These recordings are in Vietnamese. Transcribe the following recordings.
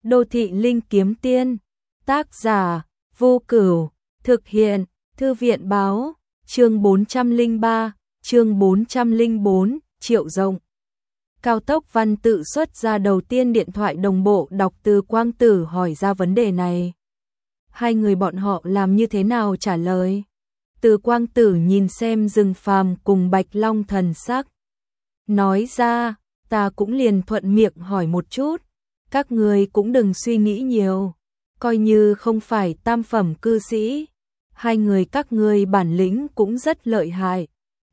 Đô thị linh kiếm tiên. Tác giả Vô Cửu. Thực hiện Thư viện báo. Chương 403, chương 404, Triệu Rộng. Cao tốc văn tự xuất ra đầu tiên điện thoại đồng bộ đọc Từ Quang Tử hỏi ra vấn đề này. Hai người bọn họ làm như thế nào trả lời? Từ Quang Tử nhìn xem Rừng Phàm cùng Bạch Long thần sắc. Nói ra, ta cũng liền thuận miệng hỏi một chút. Các người cũng đừng suy nghĩ nhiều. Coi như không phải tam phẩm cư sĩ. Hai người các ngươi bản lĩnh cũng rất lợi hại.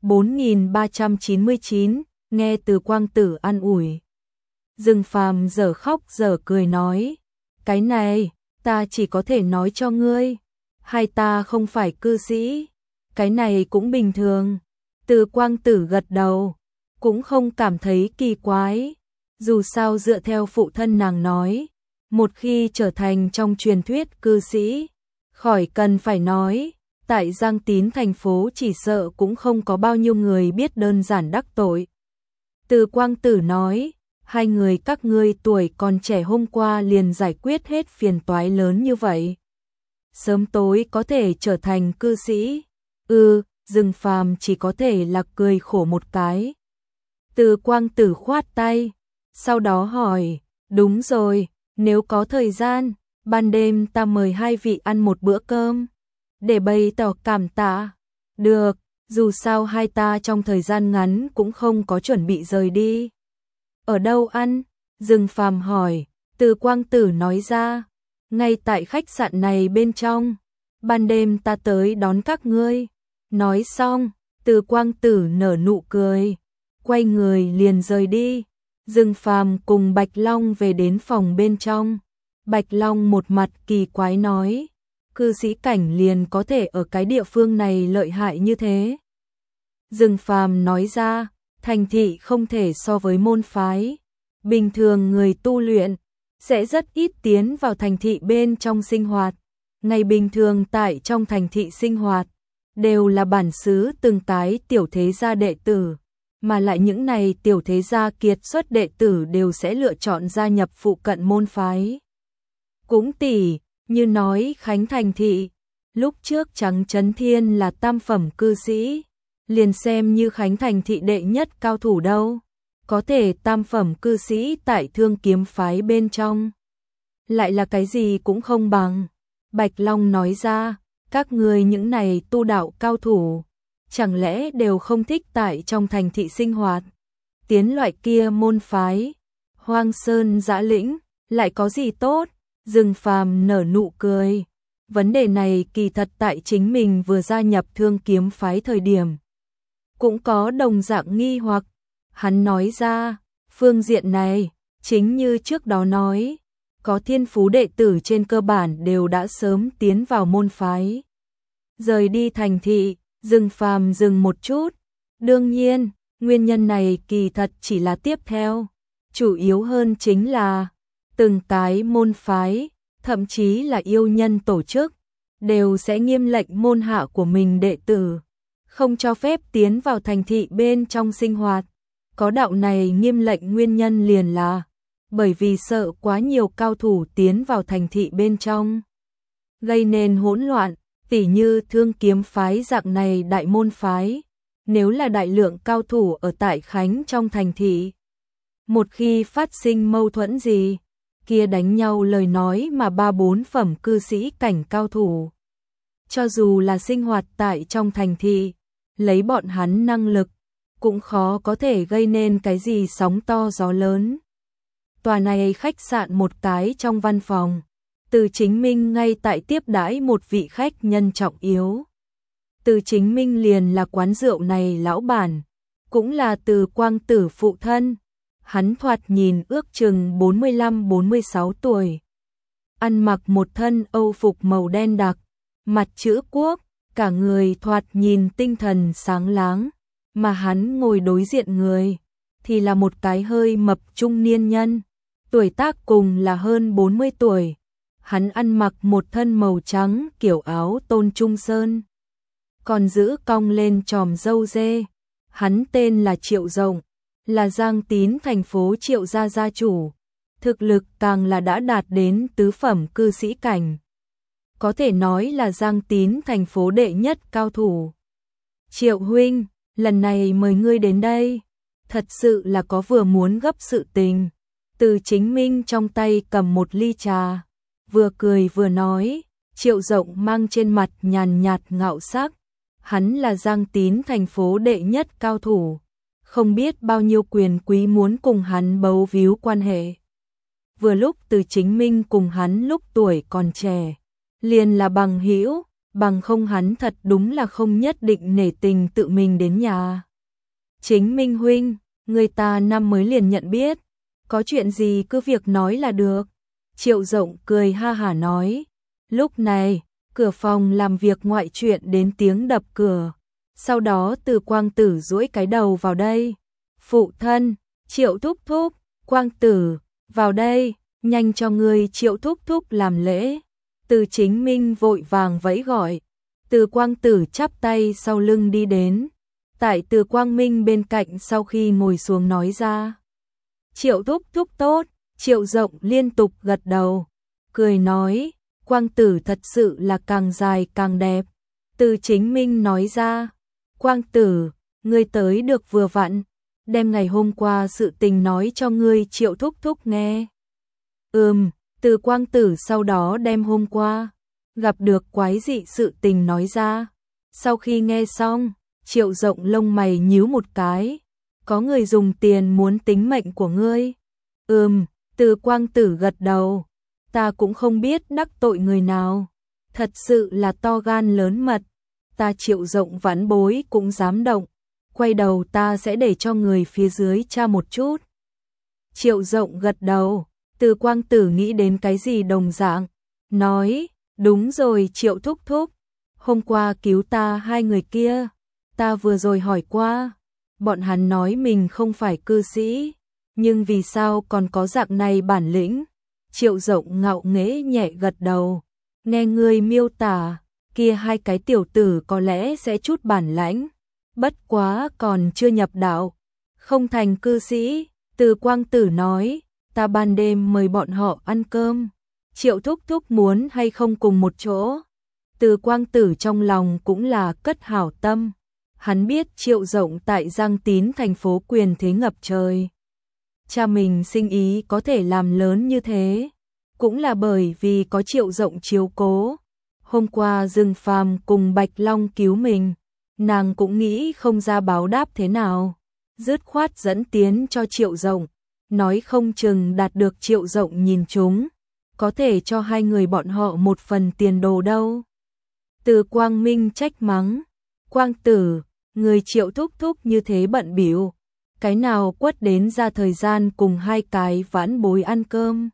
4399, nghe Từ Quang Tử an ủi. Rừng Phàm dở khóc dở cười nói. Cái này, ta chỉ có thể nói cho ngươi. Hai ta không phải cư sĩ. Cái này cũng bình thường. Từ Quang Tử gật đầu. Cũng không cảm thấy kỳ quái. Dù sao dựa theo phụ thân nàng nói. Một khi trở thành trong truyền thuyết cư sĩ. Khỏi cần phải nói. Tại Giang Tín thành phố chỉ sợ cũng không có bao nhiêu người biết đơn giản đắc tội. Từ Quang Tử nói. Hai người các ngươi tuổi còn trẻ hôm qua liền giải quyết hết phiền toái lớn như vậy. Sớm tối có thể trở thành cư sĩ. Rừng Phàm chỉ có thể là cười khổ một cái. Từ Quang Tử khoát tay. Sau đó hỏi. Đúng rồi, nếu có thời gian, ban đêm ta mời hai vị ăn một bữa cơm. Để bày tỏ cảm tạ. Được, dù sao hai ta trong thời gian ngắn cũng không có chuẩn bị rời đi. Ở đâu ăn? Rừng Phàm hỏi. Từ Quang Tử nói ra. Ngay tại khách sạn này bên trong. Ban đêm ta tới đón các ngươi. Nói xong, Từ Quang Tử nở nụ cười. Quay người liền rời đi. Rừng Phàm cùng Bạch Long về đến phòng bên trong. Bạch Long một mặt kỳ quái nói. Cư sĩ cảnh liền có thể ở cái địa phương này lợi hại như thế. Rừng Phàm nói ra. Thành thị không thể so với môn phái. Bình thường người tu luyện sẽ rất ít tiến vào thành thị bên trong sinh hoạt. Ngày bình thường tại trong thành thị sinh hoạt đều là bản xứ từng cái tiểu thế gia đệ tử, mà lại những này tiểu thế gia kiệt xuất đệ tử đều sẽ lựa chọn gia nhập phụ cận môn phái. Cũng tỉ như nói Khánh thành thị, lúc trước Trắng Chấn Thiên là tam phẩm cư sĩ, liền xem như Khánh thành thị đệ nhất cao thủ đâu. Có thể tam phẩm cư sĩ tại Thương Kiếm phái bên trong lại là cái gì cũng không bằng. Bạch Long nói ra. Các người những này tu đạo cao thủ, chẳng lẽ đều không thích tại trong thành thị sinh hoạt? Tiến loại kia môn phái, Hoang Sơn Dã Lĩnh, lại có gì tốt? Rừng Phàm nở nụ cười. Vấn đề này kỳ thật tại chính mình vừa gia nhập Thương Kiếm phái thời điểm cũng có đồng dạng nghi hoặc. Hắn nói ra, phương diện này, chính như trước đó nói, có thiên phú đệ tử trên cơ bản đều đã sớm tiến vào môn phái. Rời đi thành thị, Rừng Phàm dừng một chút. Đương nhiên, nguyên nhân này kỳ thật chỉ là tiếp theo. Chủ yếu hơn chính là, từng cái môn phái, thậm chí là yêu nhân tổ chức, đều sẽ nghiêm lệnh môn hạ của mình đệ tử. Không cho phép tiến vào thành thị bên trong sinh hoạt. Có đạo này nghiêm lệnh nguyên nhân liền là bởi vì sợ quá nhiều cao thủ tiến vào thành thị bên trong, gây nên hỗn loạn, tỉ như Thương Kiếm phái dạng này đại môn phái. Nếu là đại lượng cao thủ ở tại Khánh trong thành thị, một khi phát sinh mâu thuẫn gì, kia đánh nhau lời nói mà 3-4 phẩm cư sĩ cảnh cao thủ. Cho dù là sinh hoạt tại trong thành thị, lấy bọn hắn năng lực, cũng khó có thể gây nên cái gì sóng to gió lớn. Tòa này khách sạn một cái trong văn phòng, Từ Chính Minh ngay tại tiếp đãi một vị khách nhân trọng yếu. Từ Chính Minh liền là quán rượu này lão bản, cũng là Từ Quang Tử phụ thân. Hắn thoạt nhìn ước chừng 45-46 tuổi. Ăn mặc một thân âu phục màu đen đặc, mặt chữ quốc, cả người thoạt nhìn tinh thần sáng láng. Mà hắn ngồi đối diện người thì là một cái hơi mập trung niên nhân, tuổi tác cùng là hơn 40 tuổi. Hắn ăn mặc một thân màu trắng kiểu áo tôn trung sơn, còn giữ cong lên chòm râu dê. Hắn tên là Triệu Rộng, là Giang Tín thành phố Triệu gia gia chủ. thực lực càng là đã đạt đến tứ phẩm cư sĩ cảnh. Có thể nói là Giang Tín thành phố đệ nhất cao thủ. Triệu huynh, lần này mời ngươi đến đây, thật sự là có vừa muốn gấp sự tình. Từ Chính Minh trong tay cầm một ly trà, vừa cười vừa nói, Triệu Rộng mang trên mặt nhàn nhạt ngạo sắc. Hắn là Giang Tín thành phố đệ nhất cao thủ, không biết bao nhiêu quyền quý muốn cùng hắn bấu víu quan hệ. Vừa lúc Từ Chính Minh cùng hắn lúc tuổi còn trẻ, liền là bằng hữu, bằng không hắn thật đúng là không nhất định nể tình tự mình đến nhà. Chính Minh huynh, người ta năm mới liền nhận biết, có chuyện gì cứ việc nói là được. Triệu Rộng cười ha hả nói. Lúc này, cửa phòng làm việc ngoại chuyện đến tiếng đập cửa. Sau đó Từ Quang Tử duỗi cái đầu vào đây. Phụ thân, Triệu thúc thúc, Quang Tử, vào đây, nhanh cho ngươi Triệu thúc thúc làm lễ. Từ Chính Minh vội vàng vẫy gọi. Từ Quang Tử chắp tay sau lưng đi đến. Tại Từ Quang Minh bên cạnh sau khi ngồi xuống nói ra. Triệu thúc thúc tốt, Triệu Rộng liên tục gật đầu. Cười nói, Quang Tử thật sự là càng dài càng đẹp. Từ Chính Minh nói ra, Quang Tử, ngươi tới được vừa vặn, đem ngày hôm qua sự tình nói cho ngươi Triệu thúc thúc nghe. Từ Quang Tử sau đó đem hôm qua gặp được quái dị sự tình nói ra. Sau khi nghe xong, Triệu Rộng lông mày nhíu một cái. Có người dùng tiền muốn tính mệnh của ngươi. Từ Quang Tử gật đầu. Ta cũng không biết đắc tội người nào. Thật sự là to gan lớn mật. Ta Triệu Rộng vãn bối cũng dám động. Quay đầu ta sẽ để cho người phía dưới tra một chút. Triệu Rộng gật đầu. Từ Quang Tử nghĩ đến cái gì đồng dạng. Nói, đúng rồi Triệu thúc thúc. Hôm qua cứu ta hai người kia. Ta vừa rồi hỏi qua. Bọn hắn nói mình không phải cư sĩ. Nhưng vì sao còn có dạng này bản lĩnh? Triệu Rộng ngạo nghễ nhẹ gật đầu. Nghe ngươi miêu tả, kia hai cái tiểu tử có lẽ sẽ chút bản lãnh. Bất quá còn chưa nhập đạo. Không thành cư sĩ. Từ Quang Tử nói, ta ban đêm mời bọn họ ăn cơm. Triệu thúc thúc muốn hay không cùng một chỗ? Từ Quang Tử trong lòng cũng là cất hảo tâm. Hắn biết Triệu Rộng tại Giang Tín thành phố quyền thế ngập trời. Cha mình sinh ý có thể làm lớn như thế, cũng là bởi vì có Triệu Rộng chiếu cố. Hôm qua Dương Phàm cùng Bạch Long cứu mình, nàng cũng nghĩ không ra báo đáp thế nào. Dứt khoát dẫn tiến cho Triệu Rộng, nói không chừng đạt được Triệu Rộng nhìn chúng, có thể cho hai người bọn họ một phần tiền đồ đâu. Từ Quang Minh trách mắng, Quang Tử, người Triệu thúc thúc như thế bận bịu, cái nào quất đến ra thời gian cùng hai cái vãn bối ăn cơm.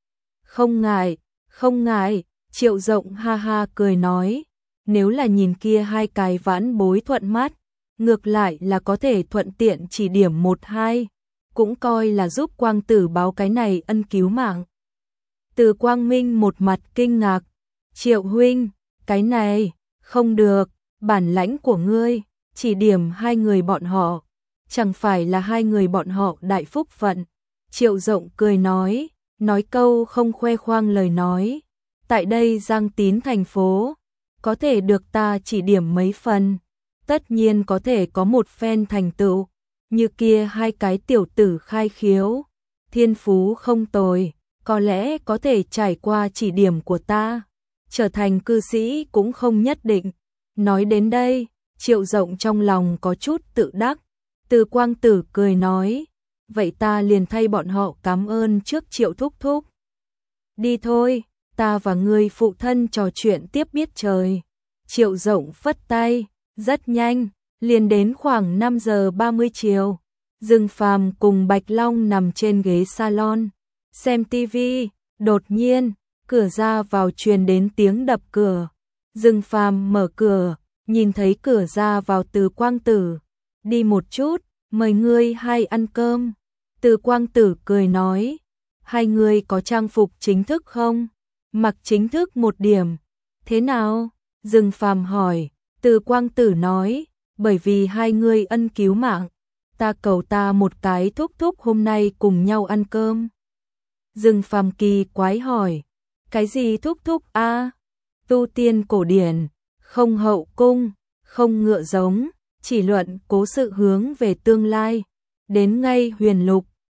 Không ngại, Triệu Rộng ha ha cười nói, nếu là nhìn kia hai cái vãn bối thuận mắt, ngược lại là có thể thuận tiện chỉ điểm một hai, cũng coi là giúp Quang Tử báo cái này ân cứu mạng. Từ Quang Minh một mặt kinh ngạc, Triệu huynh, cái này, không được, bản lãnh của ngươi, chỉ điểm hai người bọn họ, chẳng phải là hai người bọn họ đại phúc phận. Triệu Rộng cười nói câu không khoe khoang lời nói, tại đây Giang Tín thành phố, có thể được ta chỉ điểm mấy phần, tất nhiên có thể có một phen thành tựu, như kia hai cái tiểu tử khai khiếu, thiên phú không tồi, có lẽ có thể trải qua chỉ điểm của ta, trở thành cư sĩ cũng không nhất định. Nói đến đây, Triệu Rộng trong lòng có chút tự đắc. Từ Quang Tử cười nói, vậy ta liền thay bọn họ cảm ơn trước Triệu thúc thúc. Đi thôi, ta và ngươi phụ thân trò chuyện tiếp biết trời. Triệu Rộng phất tay, rất nhanh, liền đến khoảng 5 giờ 30 chiều. Dương Phàm cùng Bạch Long nằm trên ghế salon, xem tivi, đột nhiên, cửa ra vào truyền đến tiếng đập cửa. Dương Phàm mở cửa, nhìn thấy cửa ra vào Từ Quang Tử, đi một chút, mời ngươi hai ăn cơm. Từ Quang Tử cười nói, hai người có trang phục chính thức không? Mặc chính thức một điểm. Thế nào? Dương Phàm hỏi. Từ Quang Tử nói, bởi vì hai người ân cứu mạng, ta cầu ta một cái thúc thúc hôm nay cùng nhau ăn cơm. Dương Phàm kỳ quái hỏi, cái gì thúc thúc a? Tu tiên cổ điển, không hậu cung, không ngựa giống, chỉ luận cố sự hướng về tương lai, đến ngay huyền lục,